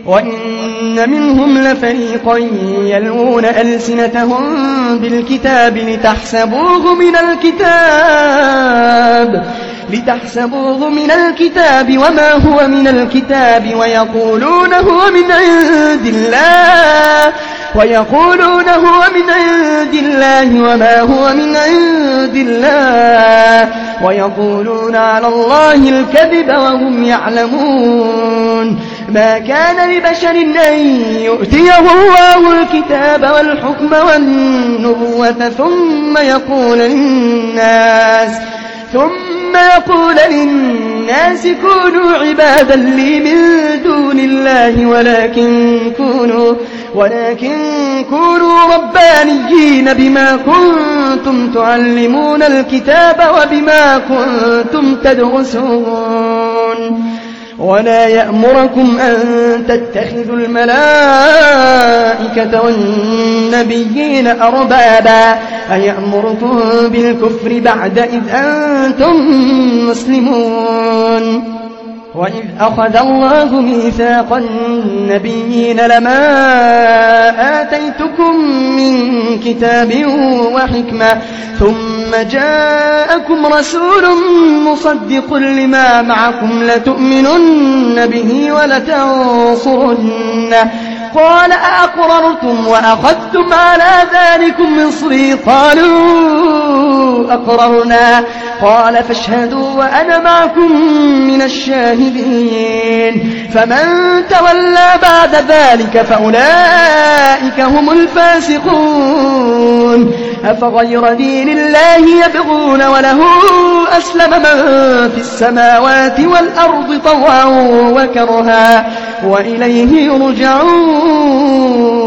وإن منهم لفريقا يلوون ألسنتهم بالكتاب لتحسبوه من الكتاب وما هو من الكتاب ويقولون هو من عند الله وما هو من عند الله ويقولون على الله الكذب وهم يعلمون. ما كان لبشر أن يؤتيه الله الكتاب والحكم والنبوة ثم يقول للناس كونوا عبادا لي من دون الله ولكن كونوا ربانيين بما كنتم تعلمون الكتاب وبما كنتم تدرسون. ولا يأمركم أن تتخذوا الملائكة والنبيين أربابا أيأمركم بالكفر بعد إذ أنتم مسلمون. وإذ أخذ الله ميثاق النبيين لما آتيتكم من كتاب وحكمة ثم جاءكم رسول مصدق لما معكم لتؤمنن به ولتنصرنه قال أأقررتم وأخذتم على ذلكم مصري قالوا أقررنا قال فاشهدوا وأنا معكم من الشاهدين. فمن تولى بعد ذلك فأولئك هم الفاسقون. أفغير دين الله يبغون وله أسلم من في السماوات والأرض طوعا وكرها وإليه يرجعون.